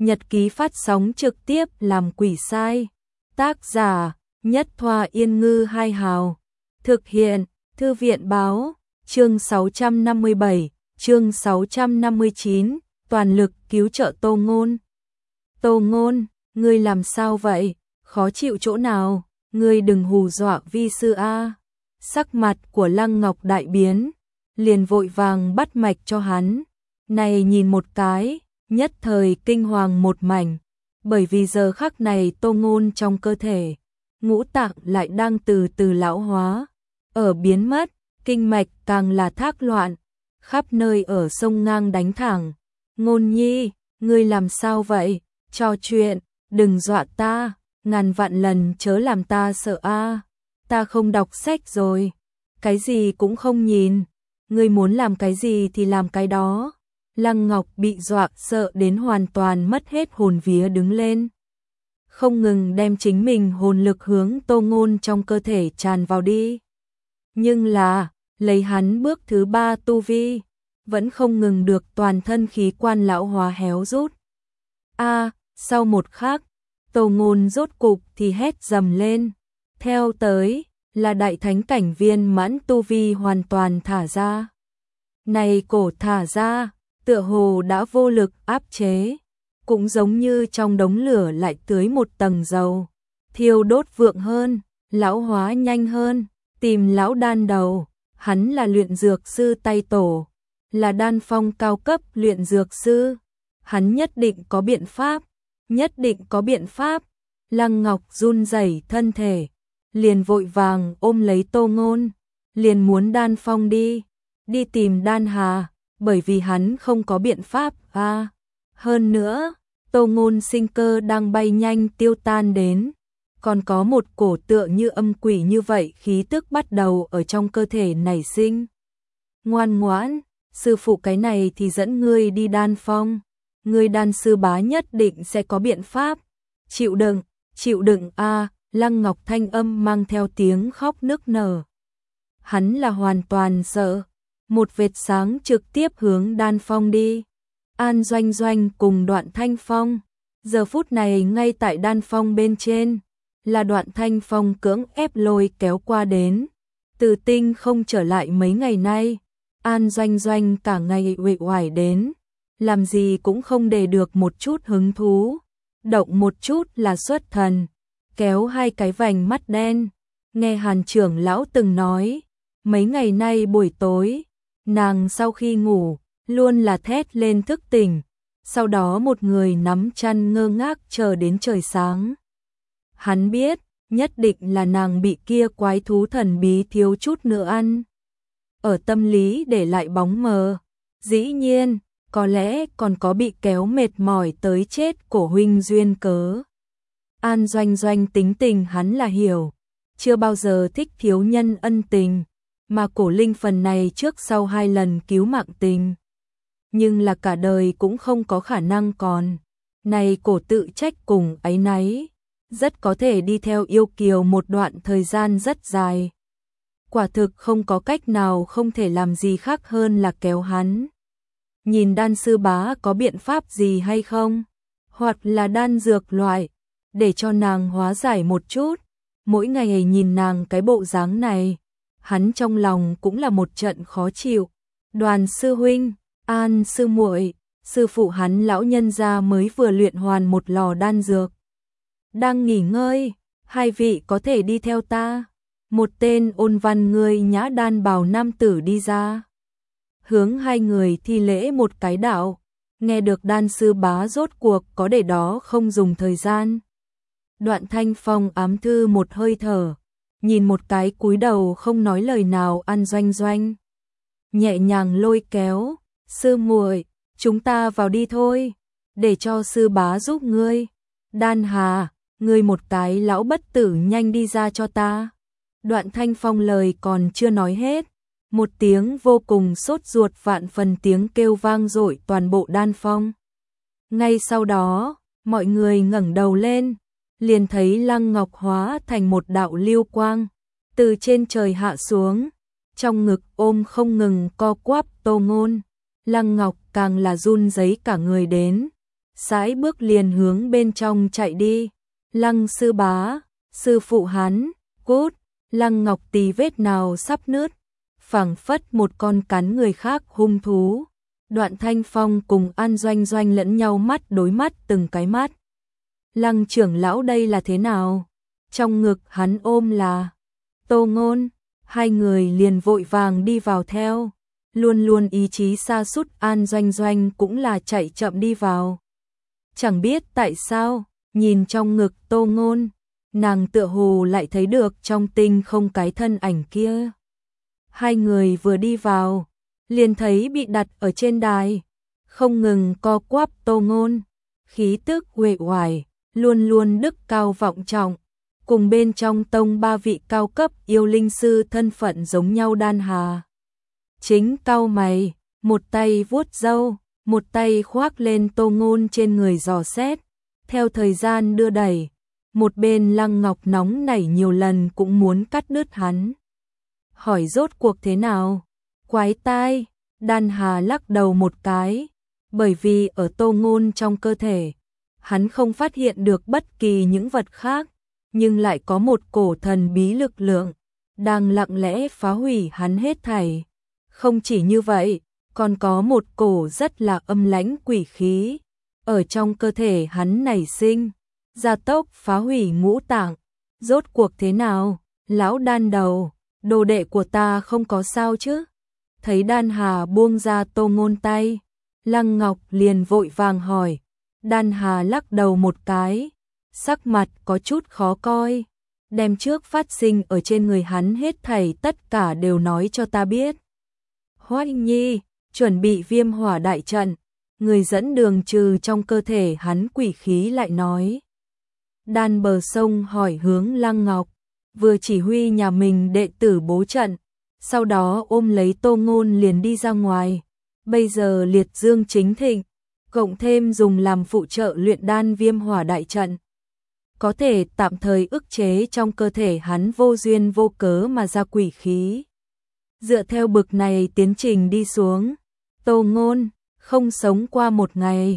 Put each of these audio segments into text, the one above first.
Nhật ký phát sóng trực tiếp làm quỷ sai. Tác giả Nhất Thoa Yên Ngư Hai Hào. Thực hiện Thư viện Báo. Chương 657, chương 659, toàn lực cứu trợ Tô Ngôn. Tô Ngôn, ngươi làm sao vậy? Khó chịu chỗ nào? Ngươi đừng hù dọa vi sư a. Sắc mặt của Lăng Ngọc đại biến, liền vội vàng bắt mạch cho hắn. Này nhìn một cái, nhất thời kinh hoàng một mảnh, bởi vì giờ khắc này Tô Ngôn trong cơ thể, ngũ tạng lại đang từ từ lão hóa, ở biến mất, kinh mạch càng là thác loạn, khắp nơi ở sông ngang đánh thẳng. Ngôn nhi, ngươi làm sao vậy? Trò chuyện, đừng dọa ta, ngàn vạn lần chớ làm ta sợ a. Ta không đọc sách rồi, cái gì cũng không nhìn, ngươi muốn làm cái gì thì làm cái đó. Lăng Ngọc bị dọa sợ đến hoàn toàn mất hết hồn vía đứng lên, không ngừng đem chính mình hồn lực hướng Tô Ngôn trong cơ thể tràn vào đi. Nhưng là, lấy hắn bước thứ 3 tu vi, vẫn không ngừng được toàn thân khí quan lão hóa héo rút. Sau một khắc, Tô Ngôn rốt cục thì hét dầm lên, theo tới là đại thánh cảnh viên mãn tu vi hoàn toàn thả ra. Này cổ thả ra, tựa hồ đã vô lực áp chế, cũng giống như trong đống lửa lại tưới một tầng dầu, thiêu đốt vượng hơn, lão hóa nhanh hơn. Tìm lão đan đầu, hắn là luyện dược sư tay tổ, là đan phong cao cấp luyện dược sư, hắn nhất định có biện pháp, nhất định có biện pháp. Lăng Ngọc run rẩy thân thể, liền vội vàng ôm lấy Tô Ngôn, liền muốn đan phong đi tìm đan hà, bởi vì hắn không có biện pháp hơn nữa, Tô Ngôn sinh cơ đang bay nhanh tiêu tan đến, còn có một cổ tựa như âm quỷ như vậy khí tức bắt đầu ở trong cơ thể nảy sinh. Ngoan ngoãn, sư phụ cái này thì dẫn ngươi đi đan phong, ngươi đan sư bá nhất định sẽ có biện pháp. Chịu đựng Lăng Ngọc thanh âm mang theo tiếng khóc nức nở. Hắn là hoàn toàn sợ, một vệt sáng trực tiếp hướng đan phong đi. An Doanh Doanh cùng Đoạn Thanh Phong, giờ phút này ngay tại đan phong bên trên, là Đoạn Thanh Phong cưỡng ép lôi kéo qua đến. Từ Tinh không trở lại mấy ngày nay, An Doanh Doanh cả ngày uể oải đến, làm gì cũng không để được một chút hứng thú, động một chút là xuất thần, kéo hai cái vành mắt đen. Nghe Hàn trưởng lão từng nói, mấy ngày nay buổi tối, nàng sau khi ngủ, luôn là thét lên thức tỉnh, sau đó một người nắm chăn ngơ ngác chờ đến trời sáng. Hắn biết, nhất định là nàng bị kia quái thú thần bí thiếu chút nữa ăn. Ở tâm lý để lại bóng mờ, dĩ nhiên, có lẽ còn có bị kéo mệt mỏi tới chết cổ huynh duyên cớ. An Doanh Doanh tính tình hắn là hiểu, chưa bao giờ thích thiếu nhân ân tình, mà cổ linh phần này trước sau 2 lần cứu mạng tình. Nhưng là cả đời cũng không có khả năng còn. Này cổ tự trách cùng áy náy, rất có thể đi theo yêu kiều một đoạn thời gian rất dài. Quả thực không có cách nào không thể làm gì khác hơn là kéo hắn. Nhìn đan sư bá có biện pháp gì hay không? Hoặc là đan dược loại, để cho nàng hóa giải một chút. Mỗi ngày nhìn nàng cái bộ dáng này, hắn trong lòng cũng là một trận khó chịu. Đoàn sư huynh, An sư muội, sư phụ hắn lão nhân gia mới vừa luyện hoàn một lò đan dược. Đang nghỉ ngơi, hai vị có thể đi theo ta. Một tên ôn văn người nhã đan bào nam tử đi ra, hướng hai người thi lễ một cái đạo. Nghe được đan sư bá rốt cuộc có để đó không dùng thời gian. Đoạn Thanh Phong ám thư một hơi thở, nhìn một cái cúi đầu không nói lời nào An Doanh Doanh, nhẹ nhàng lôi kéo, sư muội, chúng ta vào đi thôi, để cho sư bá giúp ngươi. Đan Hà, ngươi một cái lão bất tử nhanh đi ra cho ta. Đoạn Thanh Phong lời còn chưa nói hết, một tiếng vô cùng sốt ruột vạn phần tiếng kêu vang dội toàn bộ đan phong. Ngay sau đó, mọi người ngẩng đầu lên, liền thấy Lăng Ngọc hóa thành một đạo lưu quang, từ trên trời hạ xuống, trong ngực ôm không ngừng co quắp Tô Ngôn. Lăng Ngọc càng là run rẩy cả người đến, sải bước liền hướng bên trong chạy đi. Lăng sư bá, sư phụ hắn, cút. Lăng Ngọc tì vết nào sắp nứt, phảng phất một con cắn người khác hung thú. Đoạn Thanh Phong cùng An Doanh Doanh lẫn nhau mắt đối mắt từng cái mắt. Lăng trưởng lão đây là thế nào? Trong ngực hắn ôm là Tô Ngôn, hai người liền vội vàng đi vào theo. Luôn luôn ý chí sa sút An Doanh Doanh cũng là chạy chậm đi vào. Chẳng biết tại sao, nhìn trong ngực Tô Ngôn, nàng tựa hồ lại thấy được trong tinh không cái thân ảnh kia. Hai người vừa đi vào, liền thấy bị đặt ở trên đài, không ngừng co quắp Tô Ngôn, khí tức uể oải, luôn luôn đức cao vọng trọng, cùng bên trong tông ba vị cao cấp yêu linh sư thân phận giống nhau. Đan Hà chính cau mày, một tay vuốt râu, một tay khoác lên Tô Ngôn trên người dò xét, theo thời gian đưa đẩy, một bên Lăng Ngọc nóng nảy nhiều lần cũng muốn cắt đứt hắn. Hỏi rốt cuộc thế nào? Quái tai, Đan Hà lắc đầu một cái, bởi vì ở Tô Ngôn trong cơ thể, hắn không phát hiện được bất kỳ những vật khác, nhưng lại có một cổ thần bí lực lượng, đang lặng lẽ phá hủy hắn hết thảy. Không chỉ như vậy, còn có một cổ rất là âm lãnh quỷ khí, ở trong cơ thể hắn nảy sinh, gia tốc phá hủy ngũ tạng. Rốt cuộc thế nào? Lão Đan đầu, đồ đệ của ta không có sao chứ? Thấy Đan Hà buông ra Tô Ngôn tay, Lăng Ngọc liền vội vàng hỏi. Đan Hà lắc đầu một cái, sắc mặt có chút khó coi, đem trước phát sinh ở trên người hắn hết thảy tất cả đều nói cho ta biết. Hoắc Nhi, chuẩn bị viêm hỏa đại trận, người dẫn đường trừ trong cơ thể hắn quỷ khí lại nói. Đan Bờ Sông hỏi hướng Lăng Ngọc, vừa chỉ huy nhà mình đệ tử bố trận, sau đó ôm lấy Tô Ngôn liền đi ra ngoài. Bây giờ liệt dương chính thịnh, cộng thêm dùng làm phụ trợ luyện đan viêm hỏa đại trận, có thể tạm thời ức chế trong cơ thể hắn vô duyên vô cớ mà ra quỷ khí. Dựa theo bực này tiến trình đi xuống, Tô Ngôn không sống qua một ngày.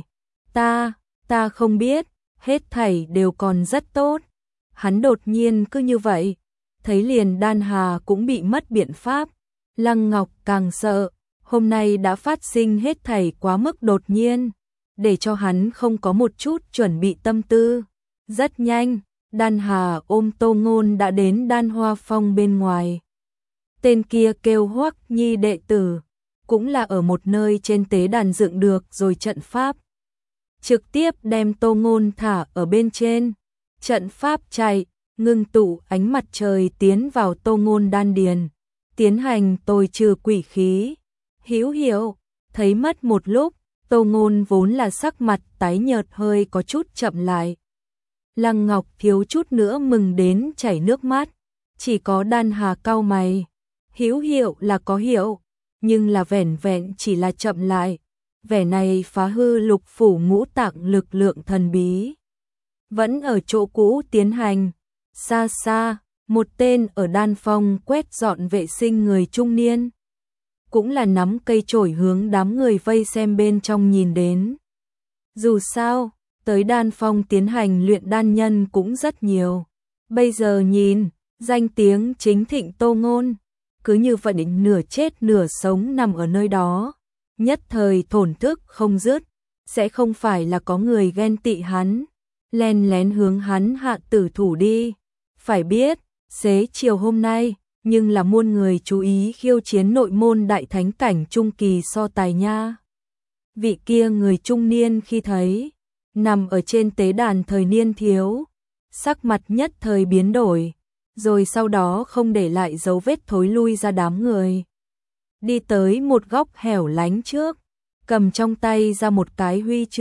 Ta không biết, hết thảy đều còn rất tốt. Hắn đột nhiên cứ như vậy, thấy liền Đan Hà cũng bị mất biện pháp. Lăng Ngọc càng sợ, hôm nay đã phát sinh hết thảy quá mức đột nhiên, để cho hắn không có một chút chuẩn bị tâm tư. Rất nhanh, Đan Hà ôm Tô Ngôn đã đến Đan Hoa Phong bên ngoài. Tên kia kêu Hoắc Nhi đệ tử, cũng là ở một nơi trên tế đàn dựng được rồi trận pháp. Trực tiếp đem Tô Ngôn thả ở bên trên, trận pháp chạy, ngưng tụ ánh mặt trời tiến vào Tô Ngôn đan điền, tiến hành tôi trừ quỷ khí. Hữu Hiệu, thấy mất một lúc, Tô Ngôn vốn là sắc mặt tái nhợt hơi có chút chậm lại. Lăng Ngọc thiếu chút nữa mừng đến chảy nước mắt, chỉ có Đan Hà cau mày. Hữu Hiệu là có hiệu, nhưng là vẻn vẹn chỉ là chậm lại. Vẻ này phá hư lục phủ ngũ tạng lực lượng thần bí. Vẫn ở chỗ cũ tiến hành. Xa xa, một tên ở đan phong quét dọn vệ sinh người trung niên, cũng là nắm cây chổi hướng đám người vây xem bên trong nhìn đến. Dù sao, tới đan phong tiến hành luyện đan nhân cũng rất nhiều. Bây giờ nhìn, danh tiếng chính thịnh Tô Ngôn, cứ như vậy định nửa chết nửa sống nằm ở nơi đó, nhất thời thổn thức không dứt, sẽ không phải là có người ghen tị hắn, len lén hướng hắn hạ tử thủ đi. Phải biết, xế chiều hôm nay, nhưng là muôn người chú ý khiêu chiến nội môn đại thánh cảnh trung kỳ so tài nha. Vị kia người trung niên khi thấy, nằm ở trên tế đàn thời niên thiếu, sắc mặt nhất thời biến đổi, rồi sau đó không để lại dấu vết thối lui ra đám người. Đi tới một góc hẻo lánh trước, cầm trong tay ra một cái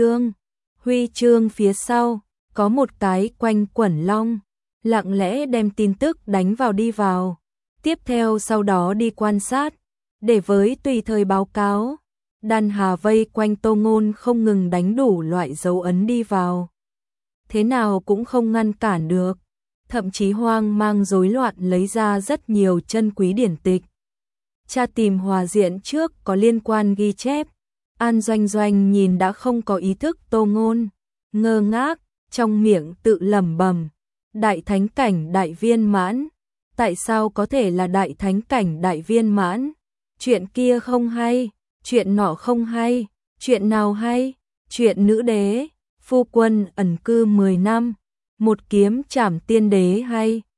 huy chương phía sau, có một cái quanh quẩn long, lặng lẽ đem tin tức đánh vào đi vào. Tiếp theo sau đó đi quan sát, để với tùy thời báo cáo. Đan Hà vây quanh Tô Ngôn không ngừng đánh đủ loại dấu ấn đi vào. Thế nào cũng không ngăn cản được, thậm chí hoang mang rối loạn lấy ra rất nhiều chân quý điển tịch. Tra tìm hòa diện trước có liên quan ghi chép. An Doanh Doanh nhìn đã không có ý thức Tô Ngôn, ngơ ngác, trong miệng tự lẩm bẩm, đại thánh cảnh đại viên mãn, tại sao có thể là đại thánh cảnh đại viên mãn? Chuyện kia không hay, chuyện nọ không hay, chuyện nào hay? Chuyện nữ đế, phu quân ẩn cư 10 năm, một kiếm trảm tiên đế hay?